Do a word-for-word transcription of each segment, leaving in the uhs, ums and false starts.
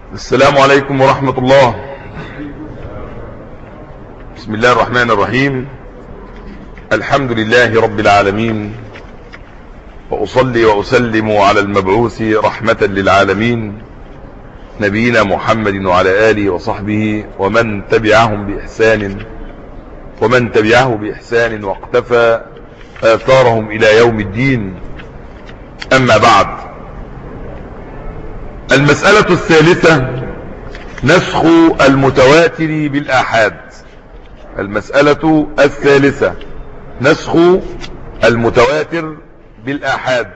السلام عليكم ورحمة الله. بسم الله الرحمن الرحيم. الحمد لله رب العالمين، وأصلي وأسلم على المبعوث رحمة للعالمين نبينا محمد وعلى آله وصحبه ومن تبعهم بإحسان ومن تبعه بإحسان واقتفى آثارهم إلى يوم الدين. أما بعد، المسألة الثالثة نسخ المتواتر بالآحاد. المسألة الثالثة نسخ المتواتر بالآحاد.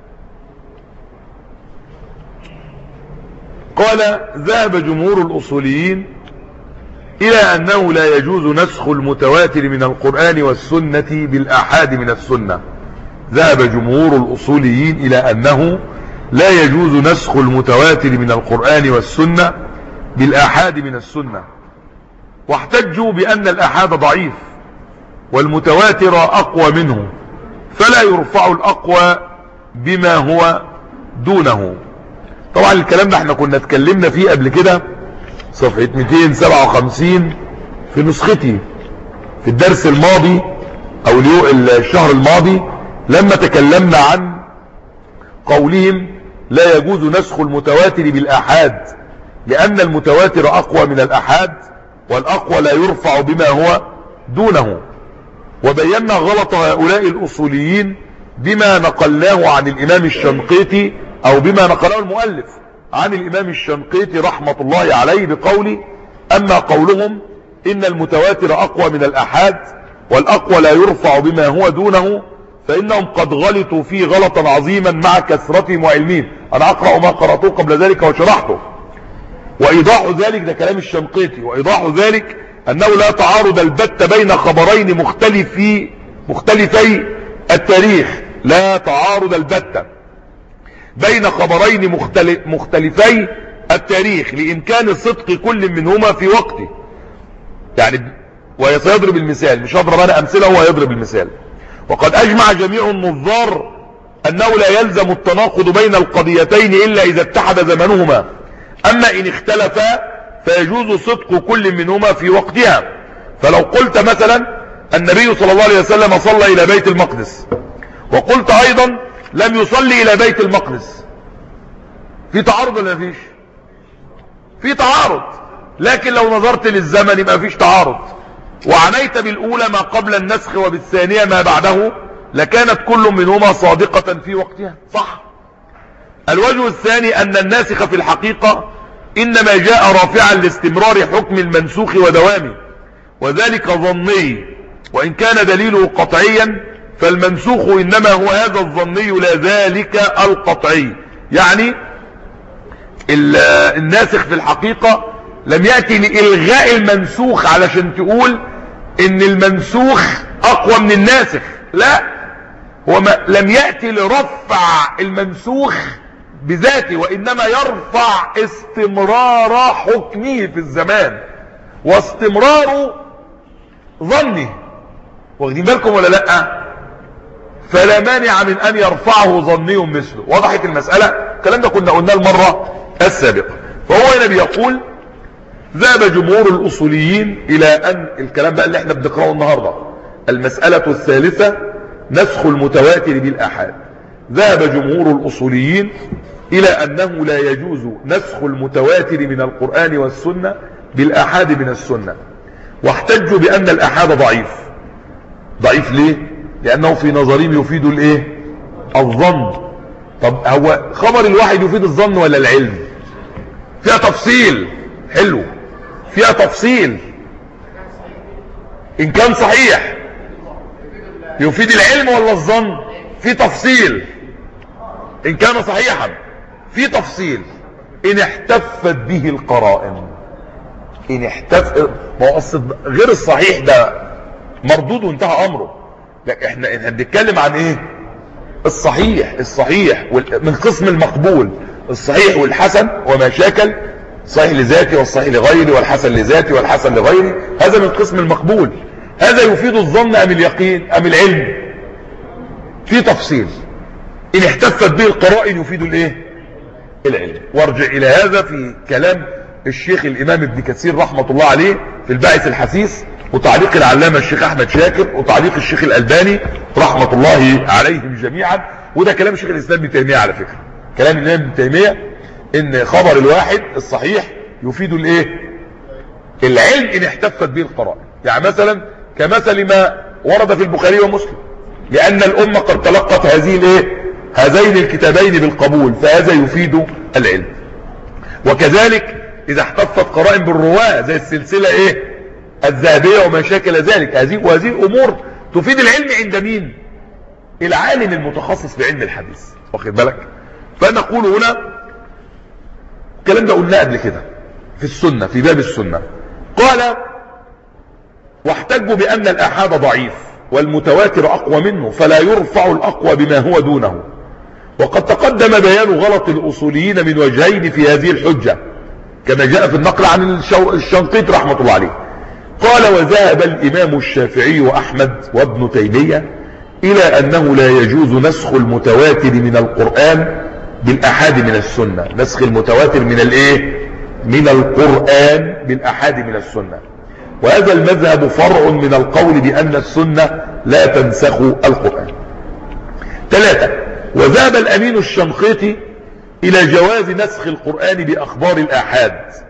قال: ذهب جمهور الأصوليين إلى أنه لا يجوز نسخ المتواتر من القرآن والسنة بالآحاد من السنة. ذهب جمهور الأصوليين إلى أنه لا يجوز نسخ المتواتر من القرآن والسنة بالآحاد من السنة، واحتجوا بأن الآحاد ضعيف والمتواتر أقوى منه، فلا يرفع الأقوى بما هو دونه. طبعا الكلام ده احنا كنا اتكلمنا فيه قبل كده، صفحة مئتين وسبعة وخمسين في نسختي في الدرس الماضي او الشهر الماضي، لما تكلمنا عن قولهم لا يجوز نسخ المتواتر بالآحاد لأن المتواتر أقوى من الآحاد، والأقوى لا يرفع بما هو دونه. وبينا غلط هؤلاء الأصوليين بما نقلناه عن الإمام الشنقيطي، أو بما نقله المؤلف عن الإمام الشنقيطي رحمة الله عليه بقول: أما قولهم إن المتواتر أقوى من الآحاد والأقوى لا يرفع بما هو دونه، فإنهم قد غلطوا فيه غلطا عظيما مع كثرتهم وعلمهم. أنا أقرأ ما قرأته قبل ذلك وشرحته. وإيضاح ذلك، ده كلام الشنقيطي، وإيضاح ذلك أنه لا تعارض البتة بين خبرين مختلفي مختلفي التاريخ. لا تعارض البتة بين خبرين مختلف مختلفي التاريخ لإمكان صدق كل منهما في وقته. يعني وسيضرب المثال، مش هضرب أنا أمثلة، هو يضرب المثال. وقد أجمع جميع النظار أنه لا يلزم التناقض بين القضيتين إلا إذا اتحد زمنهما، أما إن اختلفا فيجوز صدق كل منهما في وقتها. فلو قلت مثلا النبي صلى الله عليه وسلم صلى إلى بيت المقدس، وقلت أيضا لم يصلي إلى بيت المقدس، في تعارض ولا مفيش؟ في تعارض. لكن لو نظرت للزمن يبقى مفيش تعارض، وعنيت بالأولى ما قبل النسخ وبالثانية ما بعده، لكانت كل منهما صادقة في وقتها. صح. الوجه الثاني أن الناسخ في الحقيقة إنما جاء رافعا لاستمرار حكم المنسوخ ودوامه، وذلك ظني، وإن كان دليله قطعيا فالمنسوخ إنما هو هذا الظني لا ذلك القطعي. يعني الناسخ في الحقيقة لم يأتي لإلغاء المنسوخ علشان تقول إن المنسوخ أقوى من الناسخ، لا، هو لم يأتي لرفع المنسوخ بذاته، وإنما يرفع استمرار حكمه في الزمان واستمرار ظنه. واخدين بالكم ولا لا؟ فلا مانع من أن يرفعه ظني مثله. وضحت المسألة؟ الكلام ده كنا قلناه المرة السابقة. فهو هنا بيقول: ذهب جمهور الأصوليين إلى أن، الكلام بقى اللي احنا بنقرأه النهاردة، المسألة الثالثة نسخ المتواتر بالآحاد. ذهب جمهور الأصوليين إلى أنه لا يجوز نسخ المتواتر من القرآن والسنة بالآحاد من السنة، واحتجوا بأن الآحاد ضعيف. ضعيف ليه؟ لأنه في نظرهم يفيد الايه؟ الظن. طب هو خبر الواحد يفيد الظن ولا العلم؟ فيها تفصيل. حلو، فيها تفصيل. إن كان صحيح يفيد العلم ولا الظن؟ في تفصيل. إن كان صحيحا في تفصيل. إن احتفت به القرائن، إن احتف ما هو أصل غير الصحيح ده مردود وانتهى أمره. لا، احنا احنا بنتكلم عن ايه؟ الصحيح. الصحيح من قسم المقبول، الصحيح والحسن وما شاكل، صحيح لذاتي والصحيح لغيري والحسن لذاتي والحسن لغيري، هذا من قسم المقبول. هذا يفيد الظن أم اليقين أم العلم؟ في تفصيل. إن احتفت به القرائن يفيد الايه؟ العلم. وارجع الى هذا في كلام الشيخ الامام ابن كثير رحمة الله عليه في الباعث الحثيث، وتعليق العلامة الشيخ احمد شاكر، وتعليق الشيخ الالباني رحمة الله عليهم جميعا. وده كلام الشيخ الاسلام ابن تيمية على فكرة، كلام الامام ابن تيمية ان خبر الواحد الصحيح يفيد الايه؟ العلم ان احتفت به القرائن. يعني مثلا كمثل ما ورد في البخاري ومسلم، لان الامة قد تلقت هذه الايه؟ هذين الكتابين بالقبول، فهذا يفيد العلم. وكذلك اذا احتفت قرائن بالرواة زي السلسلة ايه؟ الذهبية وما شاكل ذلك، هذه وهذه الامور تفيد العلم عند مين؟ العالم المتخصص بعلم الحديث، واخد بالك؟ فنقول هنا الكلام ده قلناه قبل كده في السنة، في باب السنة. قال واحتجوا بان الاحاد ضعيف والمتواتر اقوى منه، فلا يرفع الاقوى بما هو دونه. وقد تقدم بيان غلط الاصوليين من وجهين في هذه الحجة كما جاء في النقل عن الشنقيطي رحمة الله عليه. قال وذهب الامام الشافعي واحمد وابن تيمية الى انه لا يجوز نسخ المتواتر من القرآن بالاحاد من السنة. نسخ المتواتر من الايه؟ من القرآن بالاحاد من السنة. وهذا المذهب فرع من القول بان السنة لا تنسخ القرآن. ثلاثة، وذهب الامين الشنقيطي الى جواز نسخ القرآن باخبار الاحاد.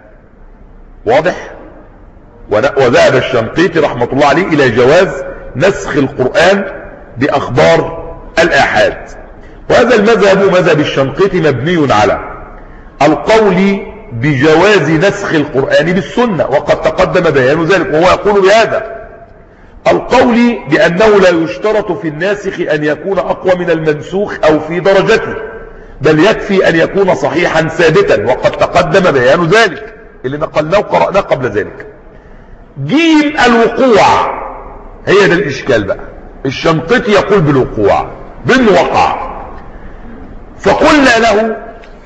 واضح؟ وذهب الشنقيطي رحمة الله عليه الى جواز نسخ القرآن باخبار الاحاد. وهذا المذهب مذهب الشنقيطي مبني على القول بجواز نسخ القرآن بالسنة، وقد تقدم بيان ذلك، وهو يقول بهذا القول بأنه لا يشترط في الناسخ أن يكون أقوى من المنسوخ أو في درجته، بل يكفي أن يكون صحيحا ثابتا، وقد تقدم بيان ذلك اللي نقلناه وقرأناه قبل ذلك. جيم الوقوع، هي ده الإشكال بقى. الشنقيطي يقول بالوقوع، بالوقع. فقلنا له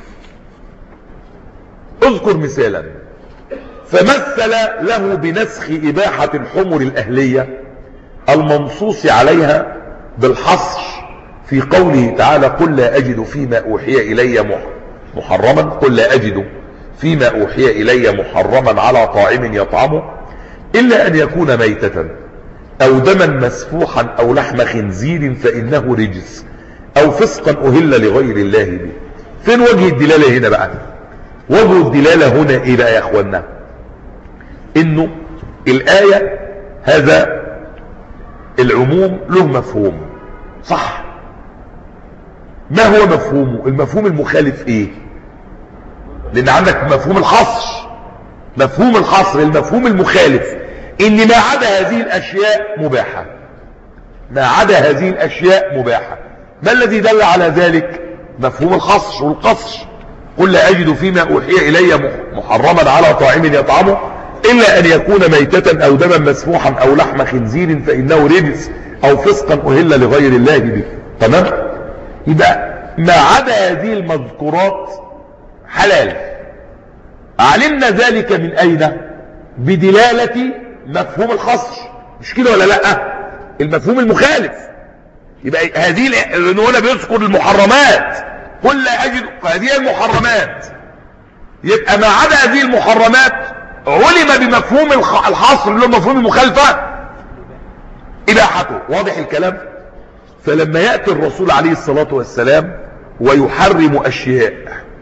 اذكر مثالا، فمثل له بنسخ إباحة الحمر الأهلية المنصوص عليها بالحصر في قوله تعالى قل لا أجد فيما أوحي إلي محرما قل لا أجد فيما أوحي إلي محرما على طاعم يطعمه إلا أن يكون ميتة أو دما مسفوحا أو لحم خنزير فإنه رجس أو فسقا أهل لغير الله به. فين وجه الدلالة هنا بقى؟ وجه الدلالة هنا إيه بقى يا أخوانا؟ إنه الآية هذا العموم له مفهوم، صح؟ ما هو مفهومه؟ المفهوم المخالف إيه؟ لأن عندك مفهوم الحصر، مفهوم الحصر المفهوم المخالف إن ما عدا هذه الأشياء مباحة، ما عدا هذه الأشياء مباحة. ما الذي دل على ذلك؟ مفهوم الحصر والقصر. قل لا أجد فيما أوحي إلي محرما على طاعم يطعمه إلا أن يكون ميتة أو دما مسفوحا أو لحم خنزير فإنه رجس أو فسقا أهل لغير الله به. تمام؟ يبقى ما عدا هذه المذكورات حلال. علمنا ذلك من أين؟ بدلالة مفهوم الحصر، مش كده ولا لا؟ المفهوم المخالف. يبقى هذه هنا بيذكر المحرمات، قل لا أجد هذه المحرمات، يبقى ما عدا هذه المحرمات علم بمفهوم الحصر اللي هو مفهوم المخالفة إباحته. واضح الكلام؟ فلما يأتي الرسول عليه الصلاة والسلام ويحرم أشياء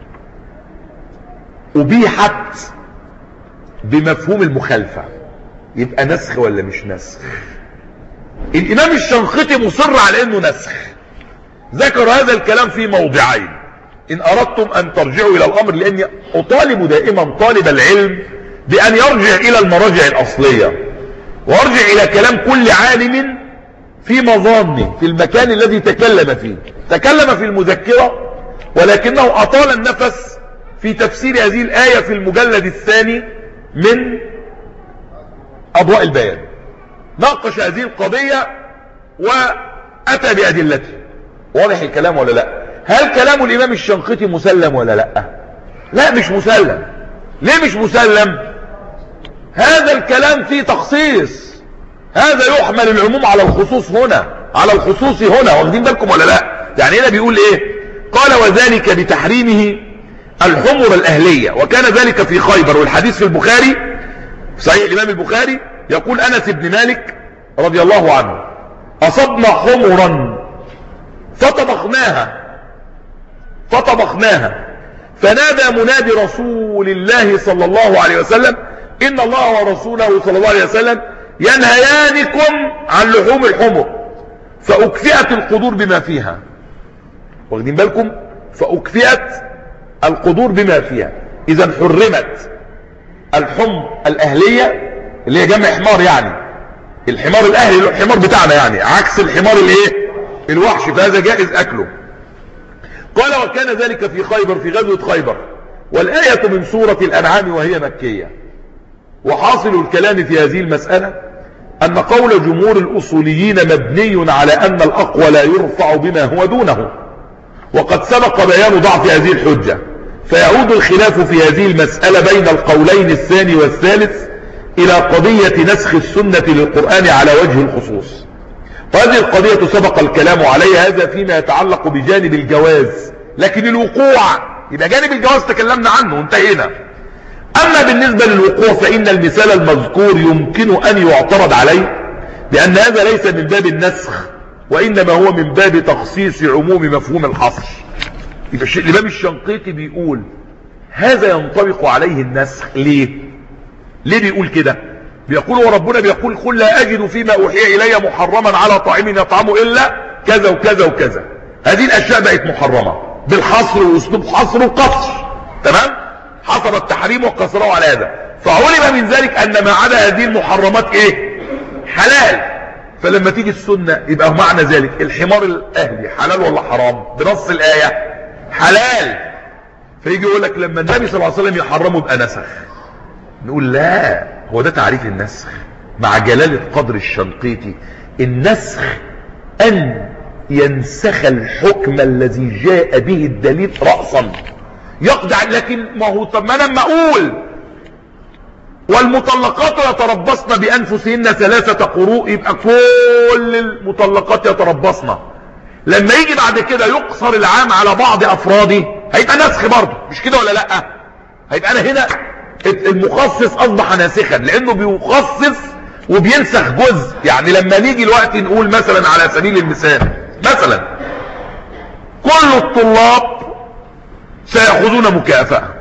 أبيحت بمفهوم المخالفة، يبقى نسخ ولا مش نسخ؟ الإمام الشنقيطي مصر على أنه نسخ، ذكر هذا الكلام في موضعين إن أردتم أن ترجعوا إلى الأمر، لأني أطالب دائما طالب العلم بأن يرجع إلى المراجع الأصلية ويرجع إلى كلام كل عالم في مظانه في المكان الذي تكلم فيه. تكلم في المذكرة ولكنه أطال النفس في تفسير هذه الآية في المجلد الثاني من أضواء البيان، ناقش هذه القضية وأتى بأدلته. واضح الكلام ولا لا؟ هل كلام الإمام الشنقيطي مسلم ولا لا؟ لا مش مسلم. ليه مش مسلم؟ هذا الكلام فيه تخصيص، هذا يحمل العموم على الخصوص هنا، على الخصوص هنا، واخدين بالكم ولا لا؟ يعني هنا بيقول ايه؟ قال وذلك بتحريمه الحمر الأهلية، وكان ذلك في خيبر. والحديث في البخاري صحيح الإمام البخاري يقول أنس بن مالك رضي الله عنه: أصبنا حمرا فطبخناها فطبخناها فنادى منادي رسول الله صلى الله عليه وسلم: إن الله ورسوله صلى الله عليه وسلم ينهيانكم عن لحوم الحمر، فأكفئت القدور بما فيها. واخدين بالكم؟ فأكفئت القدور بما فيها. إذا حرمت الحمر الأهلية اللي هي جمع حمار، يعني الحمار الأهلي الحمار بتاعنا، يعني عكس الحمار الايه الوحش، فهذا جائز أكله. قال: وكان ذلك في خيبر، في غزوة خيبر. والآية من سورة الأنعام وهي مكية. وحاصل الكلام في هذه المسألة أن قول جمهور الأصوليين مبني على أن الأقوى لا يرفع بما هو دونه، وقد سبق بيان ضعف هذه الحجة، فيعود الخلاف في هذه المسألة بين القولين الثاني والثالث إلى قضية نسخ السنة للقرآن على وجه الخصوص. وهذه القضية سبق الكلام عليها، هذا فيما يتعلق بجانب الجواز، لكن الوقوع يبقى جانب الجواز تكلمنا عنه وانتهينا. أما بالنسبة للوقوع فإن المثال المذكور يمكن أن يعترض عليه، لأن هذا ليس من باب النسخ، وإنما هو من باب تخصيص عموم مفهوم الحصر. يبقى الإمام الشنقيطي بيقول هذا ينطبق عليه النسخ. ليه؟ ليه بيقول كده؟ بيقول وربنا بيقول: قل لا أجد فيما أوحي إلي محرما على طاعم يطعمه إلا كذا وكذا وكذا. هذه الأشياء بقت محرمة بالحصر وأسلوب حصر وقصر، تمام؟ حصر التحريم وقصره على هذا، فعلم من ذلك أن ما عدا هذه المحرمات إيه؟ حلال. فلما تيجي السنة يبقى معنى ذلك الحمار الأهلي حلال ولا حرام؟ بنص الآية حلال. فيجي يقول لك لما النبي صلى الله عليه وسلم يحرمه يبقى نسخ. نقول لا، هو ده تعريف النسخ مع جلالة قدر الشنقيطي. النسخ أن ينسخ الحكم الذي جاء به الدليل رأسا يقدع. لكن ما هو طب ما انا لما اقول والمطلقات يتربصن بانفسهن ثلاثة قروء يبقى كل المطلقات يتربصن، لما يجي بعد كده يقصر العام على بعض افراده هيبقى نسخ برضه، مش كده ولا لا؟ هيبقى انا هنا المخصص اصبح ناسخا، لانه بيخصص وبينسخ جزء. يعني لما نيجي الوقت نقول مثلا على سبيل المثال مثلا كل الطلاب سيأخذون مكافأة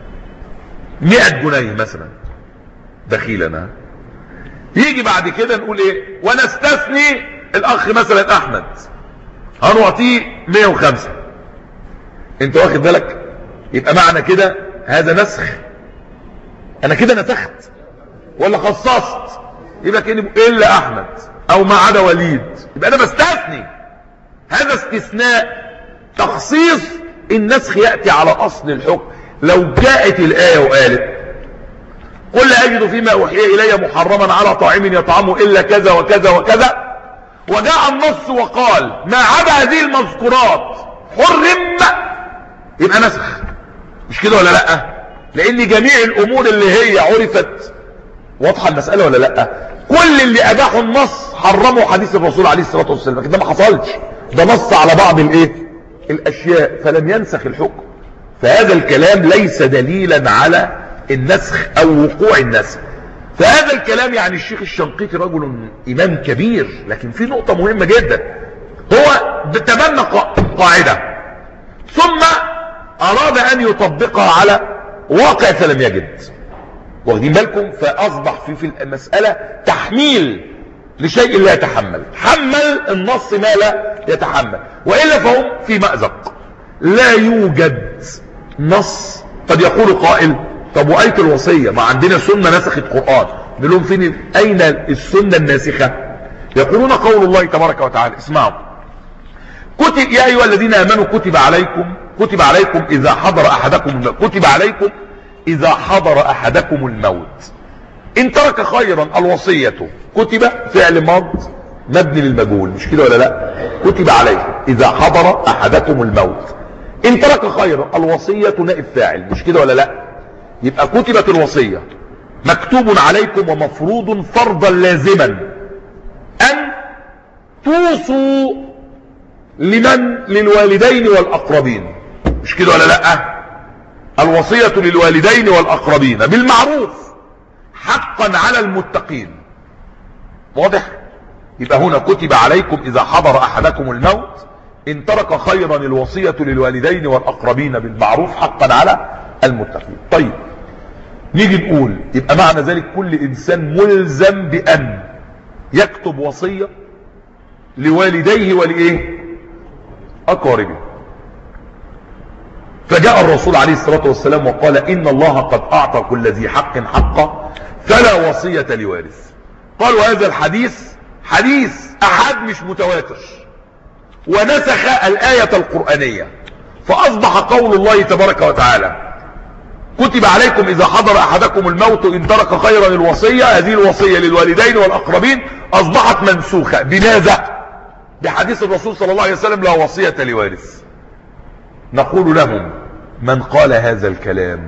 مئة جنيه مثلا دخيلنا، يجي بعد كده نقول ايه ونستثني الاخ مثلا احمد هنعطيه مئة وخمسة. انت واخد بالك؟ يبقى معنى كده هذا نسخ. انا كده نسخت ولا خصصت؟ يبقى كأني الا احمد او ما عدا وليد، يبقى انا بستثني. هذا استثناء. تخصيص النسخ يأتي على اصل الحكم. لو جاءت الآية وقالت قل لا أجد فيما أوحي إلي محرما على طاعم يطعمه إلا كذا وكذا وكذا، وجاء النص وقال ما عدا هذه المذكورات حرم، يبقى نسخ، مش كده ولا لا؟ لأن جميع الأمور اللي هي عرفت واضحة المسألة ولا لا؟ كل اللي أباحوا النص حرموا حديث الرسول عليه الصلاة والسلام، لكن ده ما حصلش، ده نص على بعض الايه الأشياء فلم ينسخ الحكم. فهذا الكلام ليس دليلا على النسخ او وقوع النسخ. فهذا الكلام يعني الشيخ الشنقيطي رجل امام كبير، لكن في نقطة مهمة جدا، هو تبنى قاعدة ثم اراد ان يطبقها على واقع فلم يجد. واخدين بالكم؟ فاصبح في في المسألة تحميل لشيء لا يتحمل، حمل النص ما لا يتحمل، وإلا فهم في مأزق. لا يوجد نص. قد يقول قائل طب وآية الوصية ما عندنا سنة نسخت قرآن، نقول لهم فين أين السنة الناسخة؟ يقولون قول الله تبارك وتعالى، اسمعوا، كتب يا أيها الذين آمنوا كتب عليكم كتب عليكم إذا حضر أحدكم الموت كتب عليكم إذا حضر أحدكم الموت إن ترك خيرا الوصية. كتب فعل ماض مبني للمجهول، مش كده ولا لا؟ كتب عليكم إذا حضر أحدكم الموت إن ترك خيرا الوصية نائب فاعل، مش كده ولا لا؟ يبقى كتبت الوصية مكتوب عليكم ومفروض فرضا لازما أن توصوا لمن؟ للوالدين والأقربين، مش كده ولا لا؟ الوصية للوالدين والأقربين بالمعروف حقا على المتقين. واضح؟ يبقى هنا كتب عليكم إذا حضر أحدكم الموت إن ترك خيرا الوصية للوالدين والأقربين بالمعروف حقا على المتقين. طيب نيجي نقول يبقى معنى ذلك كل إنسان ملزم بأن يكتب وصية لوالديه ولإيه؟ أقاربه. فجاء الرسول عليه الصلاة والسلام وقال إن الله قد أعطى كل ذي حق حقه فلا وصية لوارث. قالوا هذا الحديث حديث أحد مش متواتر، ونسخ الآية القرآنية، فأصبح قول الله تبارك وتعالى كتب عليكم إذا حضر أحدكم الموت إن ترك خيرا الوصية، هذه الوصية للوالدين والأقربين أصبحت منسوخة. بماذا؟ بحديث الرسول صلى الله عليه وسلم لا وصية لوارث. نقول لهم من قال هذا الكلام،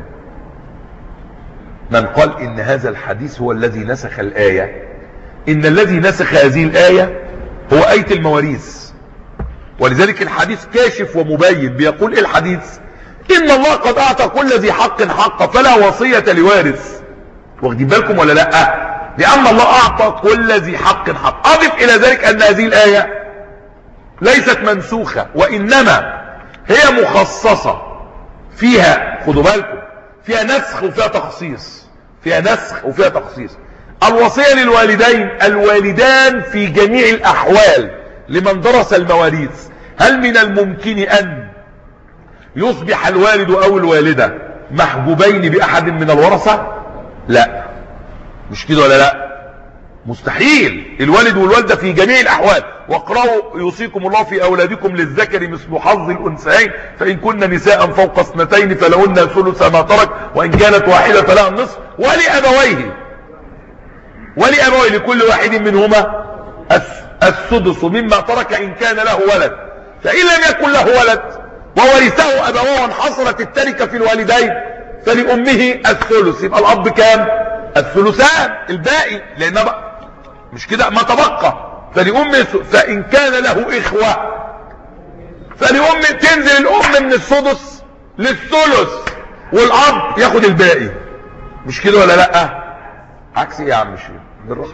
من قال إن هذا الحديث هو الذي نسخ الآية، إن الذي نسخ هذه الآية هو آية المواريث. ولذلك الحديث كاشف ومبين، بيقول إيه الحديث؟ إن الله قد أعطى كل ذي حق حقه فلا وصية لوارث. واخدين بالكم ولا لا؟ لأن الله أعطى كل ذي حق حق. أضف إلى ذلك أن هذه الآية ليست منسوخة، وإنما هي مخصصة، فيها خدوا بالكم فيها نسخ وفيها تخصيص، فيها نسخ وفيها تخصيص. الوصية للوالدين، الوالدان في جميع الأحوال لمن درس المواريث، هل من الممكن أن يصبح الوالد أو الوالدة محجوبين بأحد من الورثة؟ لا، مش كده ولا لا؟ مستحيل. الوالد والوالدة في جميع الأحوال. واقرأوا يوصيكم الله في أولادكم للذكر مثل حظ الأنثيين فإن كن نساء فوق اثنتين فلهن ثلث ما ترك وإن كانت واحدة فلها النصف ولأبويه ولأبويه لكل واحد منهما السدس مما ترك إن كان له ولد، فإن لم يكن له ولد وورثه أبواه وانحصرت التركة في الوالدين فلأمه الثلث، يبقى الأب كام؟ الثلثان الباقي، لأن بقى مش كده ما تبقى فلأمه. فإن كان له إخوة فلأمه تنزل الأم من السدس للثلث والأب ياخد الباقي، مش كده ولا لأ؟ عكس ايه يا عم الشيخ بالرخص؟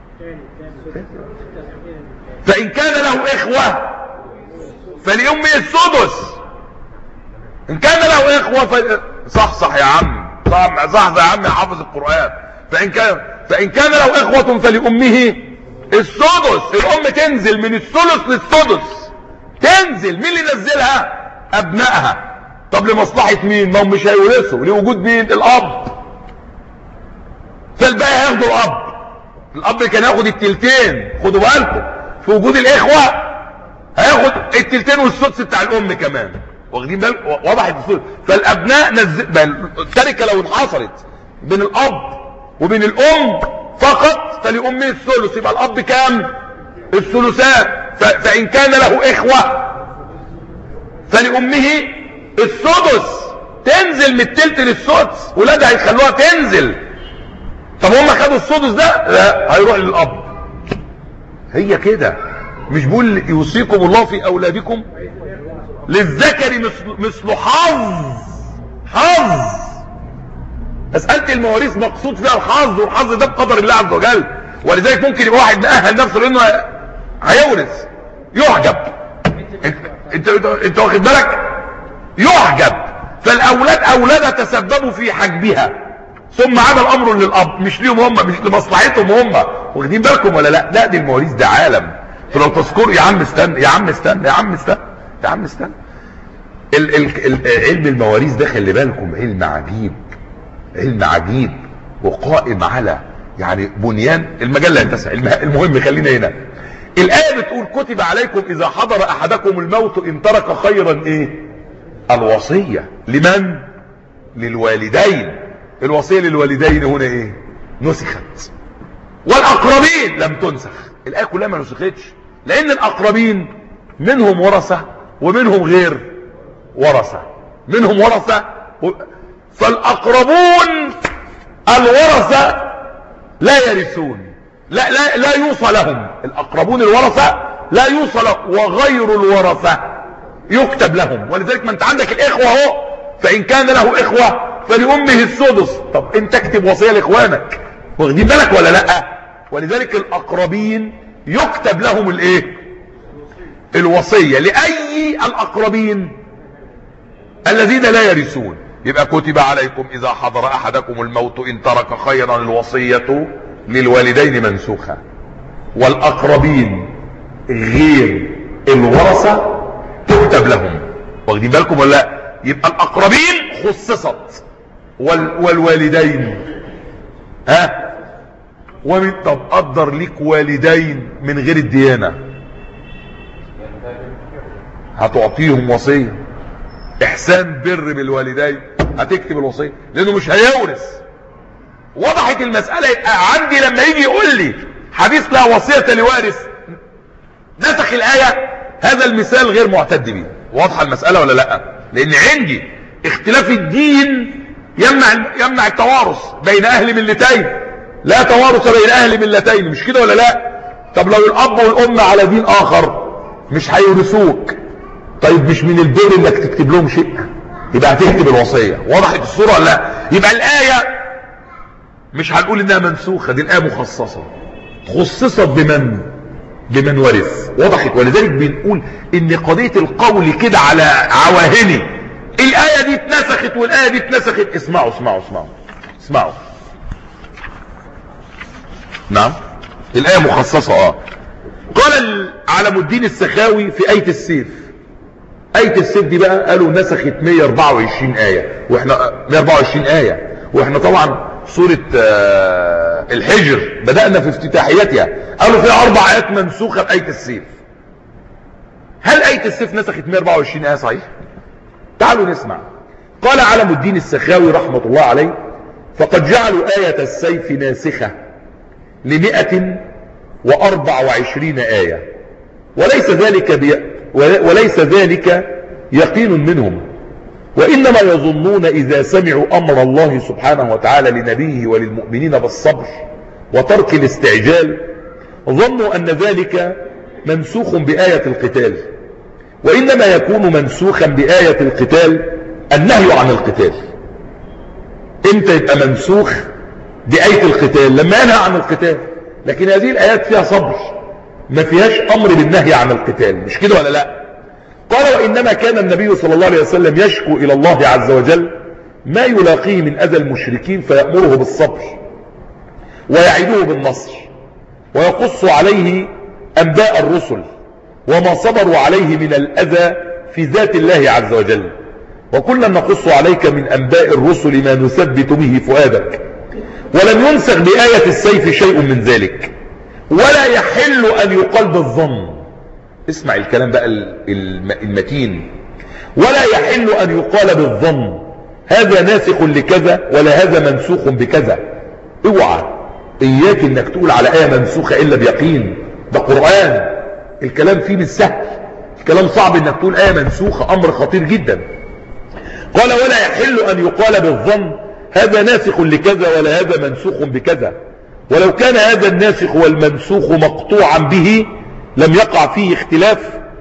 فإن كان له إخوة فلأمه السدس. إن كان له إخوة ف... صح صح يا عم، صح صح يا عم يا حافظ القرآن. فإن كان فإن كان له إخوة فلأمه السدس، الأم تنزل من الثلث للسدس، تنزل. مين اللي نزلها؟ أبنائها. طب لمصلحة مين؟ ما هم مش هيورثوا، لوجود مين؟ الأب. فالباقي هياخدوا الأب. الأب كان ياخد التلتين، خدوا بالكم، في وجود الإخوة هياخد التلتين والسدس بتاع الأم كمان، واخدين بالكم؟ وضحت الصورة. فالأبناء نزل التركة لو انحصرت بين الأب وبين الأم فقط فلأمه الثلث، يبقى الأب كام؟ الثلثان. فإن كان له إخوة فلأمه السدس، تنزل من التلت للسدس، ولادها هيخلوها تنزل. طب هم خدوا السدس ده؟ لا، هيروح للأب. هي كده، مش بقول يوصيكم الله في أولادكم للذكر مثل, مثل حظ حظ مسألة المواريث مقصود فيها الحظ، والحظ ده بقدر الله عز وجل. ولذلك ممكن يبقى واحد مأهل نفسه لأنه هيورث يحجب. انت, انت, انت واخد بالك؟ يحجب. فالأولاد أولاد تسببوا في حجبها، ثم عاد الأمر للأب، مش ليهم هم، مش لمصلحتهم هم، واخدين بالكم ولا لا؟ لا، دي المواريث ده عالم. فلو تذكروا يا عم استنى يا عم استنى يا عم استنى يا عم استنى ال ال ال علم المواريث ده خلي بالكم علم عجيب، علم عجيب وقائم على يعني بنيان المجال لا يتسع. المهم خلينا هنا. الآية بتقول كتب عليكم إذا حضر أحدكم الموت إن ترك خيرا إيه؟ الوصية. لمن؟ للوالدين. الوصية للوالدين هنا إيه؟ نسخت. والأقربين لم تنسخ. الآية كلها ما نسختش، لأن الأقربين منهم ورثة ومنهم غير ورثة، منهم ورثة و... فالأقربون الورثة لا يرثون، لا لا لا يوصى لهم. الأقربون الورثة لا يوصى لهم، وغير الورثة يكتب لهم. ولذلك ما انت عندك الإخوة اهو فإن كان له إخوة فلأمه السدس. طب انت اكتب وصية لإخوانك، واخدين بالك ولا لا؟ ولذلك الأقربين يكتب لهم الايه؟ الوصية. لأي الأقربين؟ الذين لا يرثون. يبقى كتب عليكم إذا حضر أحدكم الموت إن ترك خيرا الوصية للوالدين منسوخة. والأقربين غير الورثة تكتب لهم، واخدين بالكم ولا لا؟ يبقى الأقربين خصصت، وال والوالدين ها. ومن طب قدر ليك والدين من غير الديانة، هتعطيهم وصية احسان بر بالوالدين، هتكتب الوصية لانه مش هيورث. وضحت المسألة. يبقى عندي لما يجي يقول لي حديث لا وصية لوارث نسخ الآية، هذا المثال غير معتد به. واضحة المسألة ولا لا؟ لان عندي اختلاف الدين يمنع يمنع التوارث بين اهل ملتين، لا توارث بين اهل ملتين، مش كده ولا لا؟ طب لو الاب والام على دين اخر مش هيورثوك، طيب مش من البر انك تكتب لهم شيء؟ يبقى هتكتب الوصية. وضحت الصورة ولا لا؟ يبقى الآية مش هنقول انها منسوخة، دي الآية مخصصة، خصصت بمن؟ بمن ورث. وضحت. ولذلك بنقول ان قضية القول كده على عواهني الآية دي اتنسخت والآية دي اتنسخت، اسمعوا اسمعوا اسمعوا اسمعوا. نعم الآية مخصصة. اه قال علم الدين السخاوي في آية السيف. آية السيف دي بقى قالوا نسخت مية واربعة وعشرين آية، واحنا مية واربعة وعشرين آية، واحنا طبعا سورة آه الحجر بدأنا في افتتاحيتها، قالوا فيها اربع آيات منسوخة بآية السيف. هل آية السيف نسخت مية واربعة وعشرين آية صحيح؟ تعالوا نسمع. قال علم الدين السخاوي رحمة الله عليه: فقد جعلوا آية السيف ناسخة لمئة واربع وعشرين آية، وليس ذلك بي... وليس ذلك يقين منهم، وإنما يظنون إذا سمعوا أمر الله سبحانه وتعالى لنبيه وللمؤمنين بالصبر وترك الاستعجال ظنوا أن ذلك منسوخ بآية القتال، وإنما يكون منسوخا بآية القتال النهي عن القتال. امتى يبقى منسوخ؟ بآية القتال لما ينهى عن القتال. لكن هذه الآيات فيها صبر، ما فيهاش امر بالنهي عن القتال، مش كده ولا لا؟ قال: وانما كان النبي صلى الله عليه وسلم يشكو الى الله عز وجل ما يلاقيه من اذى المشركين فيأمره بالصبر ويعيده بالنصر، ويقص عليه انباء الرسل وما صبروا عليه من الاذى في ذات الله عز وجل، وكلا نقص عليك من انباء الرسل ما نثبت به فؤادك، ولم ينسخ بآية السيف شيء من ذلك، ولا يحل ان يقال بالظن. اسمع الكلام بقى المتين. ولا يحل ان يقال بالظن هذا ناسخ لكذا ولا هذا منسوخ بكذا. اوعى اياك انك تقول على آية منسوخة الا بيقين، ده قرآن، الكلام فيه مش سهل، الكلام صعب انك تقول آية منسوخة، امر خطير جدا. قال: ولا يحل ان يقال بالظن هذا ناسخ لكذا ولا هذا منسوخ بكذا، ولو كان هذا الناسخ والمنسوخ مقطوعا به لم يقع فيه اختلاف.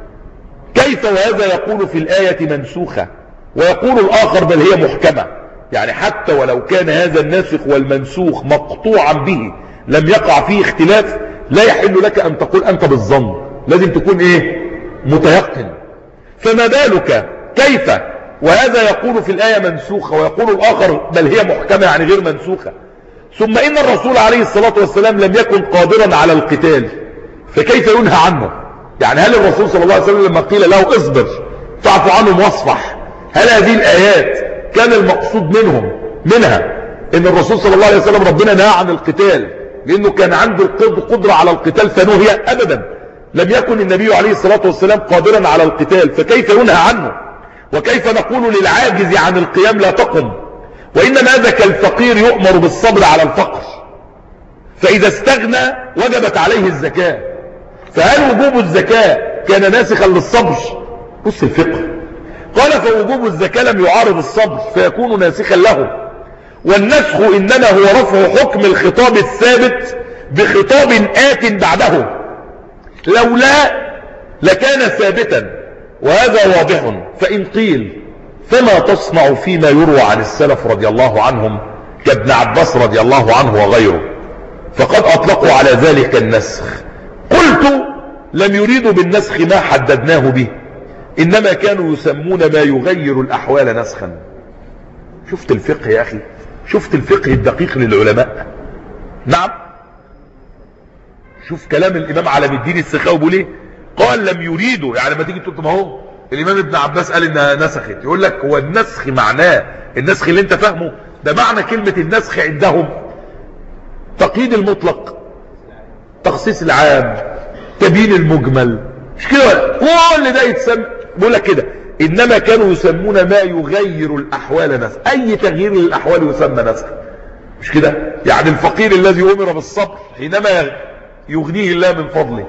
كيف وهذا يقول في الآية منسوخة ويقول الآخر بل هي محكمة؟ يعني حتى ولو كان هذا الناسخ والمنسوخ مقطوعا به لم يقع فيه اختلاف، لا يحل لك أن تقول أنت بالظن، لازم تكون إيه؟ متيقن. فما بالك كيف وهذا يقول في الآية منسوخة ويقول الآخر بل هي محكمة يعني غير منسوخة؟ ثم إن الرسول عليه الصلاة والسلام لم يكن قادرا على القتال، فكيف ينهى عنه؟ يعني هل الرسول صلى الله عليه وسلم لما قيل له اصبر فاعف عنهم واصفح، هل هذه الآيات كان المقصود منهم منها ان الرسول صلى الله عليه وسلم ربنا نهى عن القتال لانه كان عنده القدرة على القتال فنهي؟ ابدا، لم يكن النبي عليه الصلاة والسلام قادرا على القتال، فكيف ينهى عنه؟ وكيف نقول للعاجز عن القيام لا تقم؟ وإنما هذا كالفقير يؤمر بالصبر على الفقر، فإذا استغنى وجبت عليه الزكاة، فهل وجوب الزكاة كان ناسخا للصبر؟ بص الفقه. قال: فوجوب الزكاة لم يعارض الصبر فيكون ناسخا له، والنسخ إنما هو رفع حكم الخطاب الثابت بخطاب آت بعده، لولا لكان ثابتا، وهذا واضح. فإن قيل فما تصنع فيما يروى عن السلف رضي الله عنهم كابن عباس رضي الله عنه وغيره، فقد أطلقوا على ذلك النسخ. قلت لم يريدوا بالنسخ ما حددناه به، إنما كانوا يسمون ما يغير الأحوال نسخا. شفت الفقه يا أخي، شفت الفقه الدقيق للعلماء. نعم، شوف كلام الإمام علم الدين السخاوي بيقول ايه، قال لم يريدوا، يعني ما تيجي تقول ما هو الإمام ابن عباس قال إنها نسخت، يقول لك هو النسخ معناه النسخ اللي انت فاهمه ده، معنى كلمة النسخ عندهم تقييد المطلق، تخصيص العام، تبيين المجمل، مش كده؟ كل ده يتسمى، بيقول لك كده انما كانوا يسمون ما يغير الاحوال نسخ، اي تغيير للاحوال يسمى نسخ، مش كده؟ يعني الفقير الذي امر بالصبر حينما يغنيه الله من فضله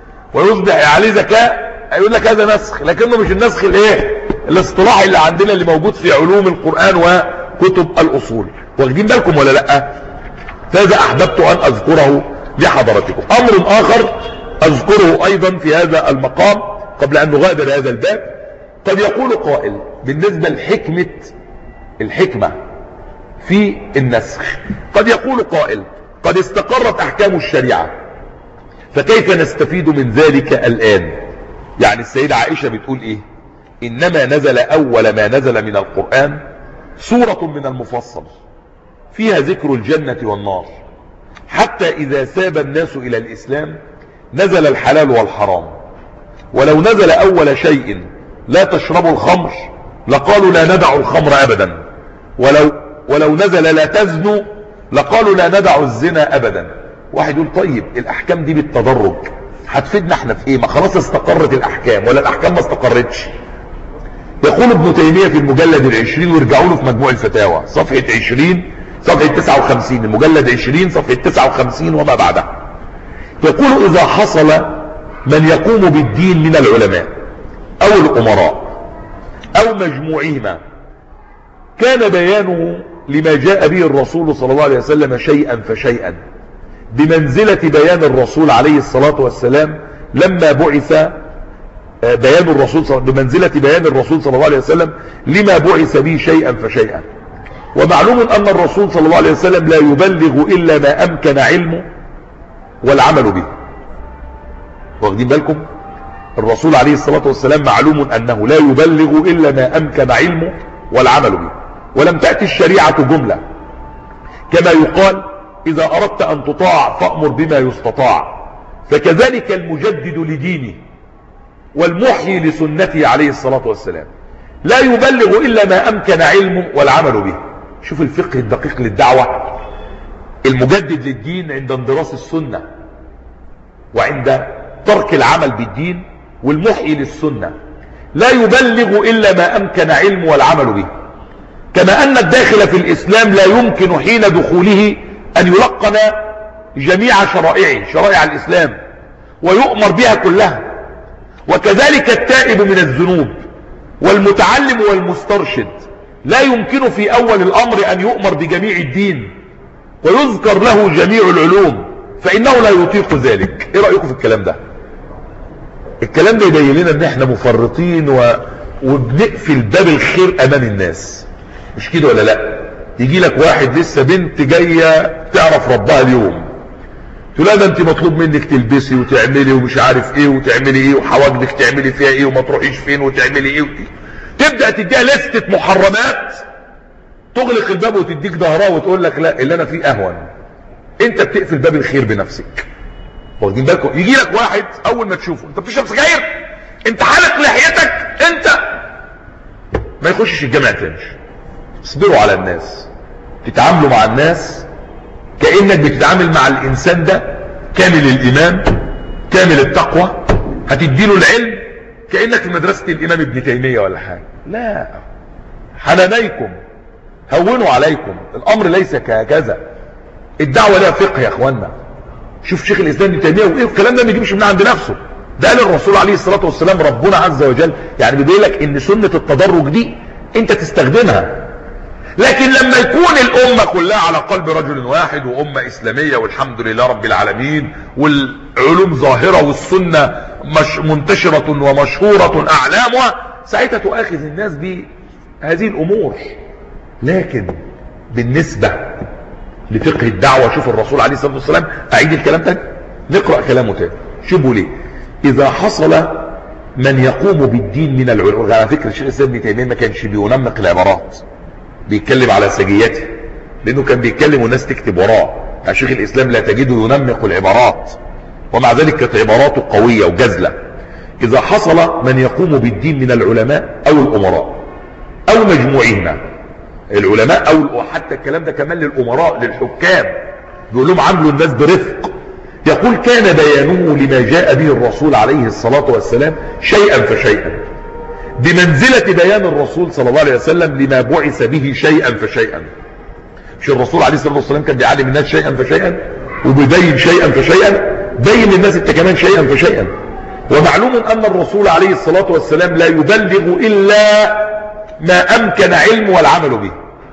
ويصبح عليه زكاة، يقول لك هذا نسخ، لكنه مش النسخ الايه الاصطلاحي اللي عندنا اللي موجود في علوم القرآن وكتب الاصول. واخدين بالكم ولا لا؟ فهذا احببت ان اذكره لحضرتكم. امر اخر اذكره ايضا في هذا المقام قبل ان نغادر هذا الباب، قد يقول قائل بالنسبة لحكمة الحكمة في النسخ، قد يقول قائل قد استقرت احكام الشريعة فكيف نستفيد من ذلك الان؟ يعني السيدة عائشة بتقول ايه؟ انما نزل اول ما نزل من القرآن سورة من المفصل فيها ذكر الجنة والنار، حتى اذا ساب الناس الى الاسلام نزل الحلال والحرام، ولو نزل اول شيء لا تشربوا الخمر لقالوا لا ندع الخمر ابدا، ولو ولو نزل لا تزنوا لقالوا لا ندع الزنا ابدا. واحد يقول طيب الاحكام دي بالتدرج هتفيدنا احنا في ايه؟ ما خلاص استقرت الاحكام، ولا الاحكام ما استقرتش؟ يقول ابن تيمية في المجلد العشرين، ويرجعوا له في مجموع الفتاوى صفحة عشرين صفحة تسعة وخمسين، المجلد عشرين صفحة تسعة وخمسين وما بعدها، يقول اذا حصل من يقوم بالدين من العلماء او الامراء او مجموعهما كان بيانه لما جاء به الرسول صلى الله عليه وسلم شيئا فشيئا بمنزلة بيان الرسول عليه الصلاة والسلام لما بعث، بيان الرسول صلى بمنزلة بيان الرسول صلى الله عليه وسلم لما بعث به شيئا فشيئا. ومعلوم ان الرسول صلى الله عليه وسلم لا يبلغ الا ما امكن علمه والعمل به. واخدين بالكم؟ الرسول عليه الصلاة والسلام معلوم انه لا يبلغ الا ما امكن علمه والعمل به، ولم تأتي الشريعة جملة، كما يقال اذا اردت ان تطاع فأمر بما يستطاع، فكذلك المجدد لدينه والمحيي لسنته عليه الصلاة والسلام لا يبلغ الا ما امكن علمه والعمل به. شوف الفقه الدقيق للدعوة، المجدد للدين عند اندراس السنة وعند ترك العمل بالدين، والمحيي للسنة لا يبلغ الا ما امكن علمه والعمل به. كما ان الداخل في الاسلام لا يمكن حين دخوله ان يلقن جميع شرائعه شرائع الاسلام ويؤمر بها كلها، وكذلك التائب من الذنوب والمتعلم والمسترشد لا يمكن في اول الامر ان يؤمر بجميع الدين ويذكر له جميع العلوم، فانه لا يطيق ذلك. ايه رأيكم في الكلام ده؟ الكلام ده يبين لنا ان احنا مفرطين و... وبنقفل باب الخير امام الناس، مش كده ولا لا؟ يجي لك واحد لسه بنت جاية تعرف ربها اليوم، تقول لها ده انت مطلوب منك تلبسي وتعملي ومش عارف ايه وتعملي ايه وحواجبك تعملي فيها ايه وما تروحيش فين وتعملي ايه وتي. تبدأ تديها لستة محرمات، تغلق الباب وتديك ظهرها وتقول لك لا اللي انا فيه اهون. انت بتقفل باب الخير بنفسك. واخدين بالكم؟ يجي لك واحد اول ما تشوفه انت بتشرب سجاير، انت حالق لحيتك، انت ما يخشش الجامع تاني. اصبروا على الناس، تتعاملوا مع الناس كأنك بتتعامل مع الانسان ده كامل الايمان كامل التقوى، هتديله العلم كأنك في مدرسة الامام ابن تيمية ولا حاجة. لا، حنانيكم، هونوا عليكم، الامر ليس كهكذا. الدعوة لها فقه يا اخوانا. شوف شيخ الاسلام ابن تيمية وايه الكلام ده ما يجيبش من عند نفسه، ده قال الرسول عليه الصلاة والسلام ربنا عز وجل، يعني بيقول لك ان سنة التدرج دي انت تستخدمها. لكن لما يكون الامة كلها على قلب رجل واحد وامة اسلامية والحمد لله رب العالمين والعلوم ظاهرة والسنة مش منتشرة ومشهورة اعلامها، ساعتها تؤاخذ الناس هذه الامور. لكن بالنسبة لفقه الدعوة، شوف الرسول عليه الصلاة والسلام، اعيد الكلام تاني، نقرأ كلامه تاني، شوفوا ليه. اذا حصل من يقوم بالدين من العلماء، على فكرة الشيخ الاسلام ابن تيمية ما كانش بينمق العبارات، بيتكلم على سجيته، لانه كان بيتكلم والناس تكتب وراه. الشيخ الاسلام لا تجده ينمق العبارات، ومع ذلك كانت عباراته قوية وجزلة. اذا حصل من يقوم بالدين من العلماء او الامراء او مجموعهما، العلماء او حتى الكلام ده كمان للامراء للحكام، بيقول لهم عاملوا الناس برفق. يقول كان بيانه لما جاء به الرسول عليه الصلاة والسلام شيئا فشيئا، بمنزلة بيان الرسول صلى الله عليه وسلم لما بعث به شيئا فشيئا. مش الرسول عليه الصلاة والسلام كان بيعلم الناس شيئا فشيئا وبيبين شيئا فشيئا؟ بين الناس انت كمان شيئا فشيئا. ومعلوم ان الرسول عليه الصلاة والسلام لا يبلغ الا ما امكن علمه والعمل به،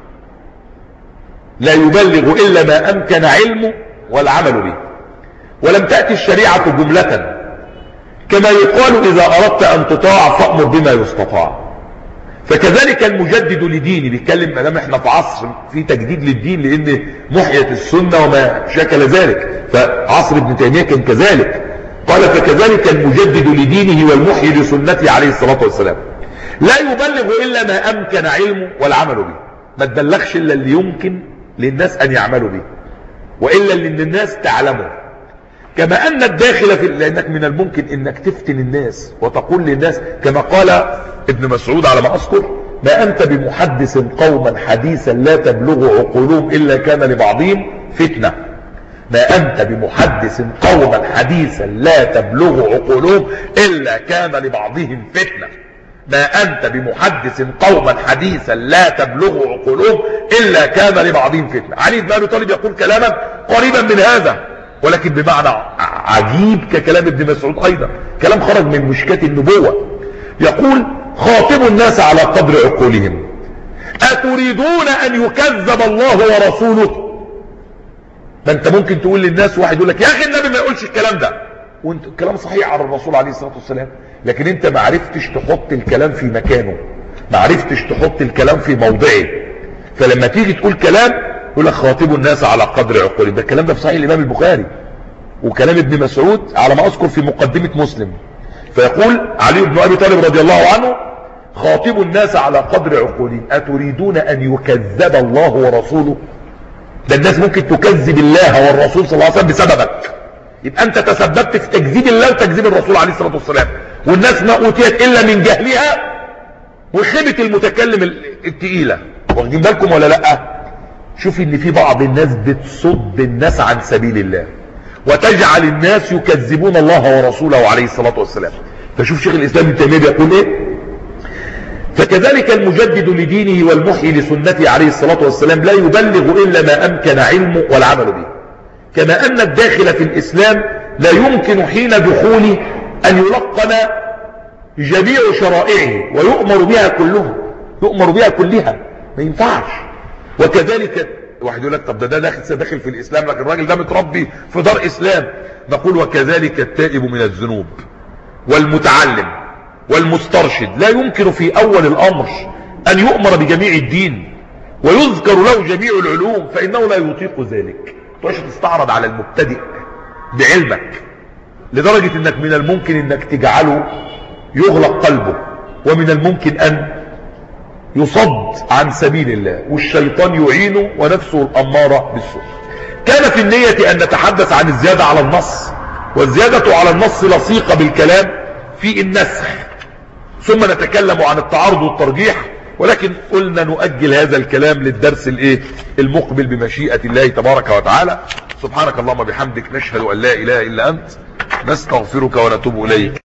لا يبلغ الا ما امكن علمه والعمل به. ولم تأتي الشريعة جملة، كما يقال اذا اردت ان تطاع فأمر بما يستطاع. فكذلك المجدد لديني، بيتكلم مدام احنا في عصر في تجديد للدين، لان محيت السنة وما شكل ذلك، فعصر ابن تيمية كان كذلك. قال فكذلك المجدد لدينه والمحيي لسنته عليه الصلاة والسلام لا يبلغ الا ما امكن علمه والعمل به. ما تبلغش الا اللي يمكن للناس ان يعملوا به، والا اللي الناس تعلمه. كما ان الداخل في، لانك من الممكن انك تفتن الناس وتقول للناس كما قال ابن مسعود على ما اذكر: ما انت بمحدث قوما حديثا لا تبلغ عقولهم الا كان لبعضهم فتنة. ما انت بمحدث قوما حديثا لا تبلغ عقولهم الا كان لبعضهم فتنة. ما انت بمحدث قوما حديثا لا تبلغ عقولهم الا كان لبعضهم فتنة. علي بن ابي طالب يقول كلاما قريبا من هذا، ولكن بمعنى عجيب ككلام ابن مسعود ايضا، كلام خرج من مشكاة النبوة. يقول: خاطبوا الناس على قدر عقولهم، اتريدون ان يكذب الله ورسوله؟ ما انت ممكن تقول للناس، واحد يقول لك يا اخي النبي ما يقولش الكلام ده، وانت الكلام صحيح على الرسول عليه الصلاة والسلام، لكن انت ما عرفتش تحط الكلام في مكانه، ما عرفتش تحط الكلام في موضعه. فلما تيجي تقول كلام يقول لك خاطبوا الناس على قدر عقولهم. ده الكلام ده في صحيح الامام البخاري، وكلام ابن مسعود على ما اذكر في مقدمة مسلم. فيقول علي بن ابي طالب رضي الله عنه: خاطبوا الناس على قدر عقولهم، اتريدون ان يكذب الله ورسوله؟ ده الناس ممكن تكذب الله والرسول صلى الله عليه وسلم بسببك، يبقى انت تسببت في تكذيب الله وتكذيب الرسول عليه الصلاة والسلام، والناس ما اوتيت الا من جهلها وخيبة المتكلم التقيلة. واخدين بالكم ولا لا؟ شوف ان في بعض الناس بتصد الناس عن سبيل الله وتجعل الناس يكذبون الله ورسوله عليه الصلاة والسلام. فشوف شيخ الاسلام ابن تيمية بيقول ايه: فكذلك المجدد لدينه والمحيي لسنته عليه الصلاة والسلام لا يبلغ الا ما امكن علمه والعمل به. كما ان الداخل في الاسلام لا يمكن حين دخوله ان يلقن جميع شرائعه ويؤمر بها كلها، يؤمر بها كلها، ما ينفعش. وكذلك واحد يقول لك طب ده ده داخل داخل في الاسلام، لكن الراجل ده متربي في دار اسلام. نقول وكذلك التائب من الذنوب والمتعلم والمسترشد لا يمكن في اول الامر ان يؤمر بجميع الدين ويذكر له جميع العلوم، فانه لا يطيق ذلك. تقعدش تستعرض على المبتدئ بعلمك لدرجة انك من الممكن انك تجعله يغلق قلبه، ومن الممكن ان يصد عن سبيل الله، والشيطان يعينه ونفسه الأمارة بالسوء. كان في النية أن نتحدث عن الزيادة على النص، والزيادة على النص لصيقة بالكلام في النسخ، ثم نتكلم عن التعارض والترجيح، ولكن قلنا نؤجل هذا الكلام للدرس الايه المقبل بمشيئة الله تبارك وتعالى. سبحانك اللهم بحمدك، نشهد أن لا إله إلا أنت، نستغفرك ونتوب إليك.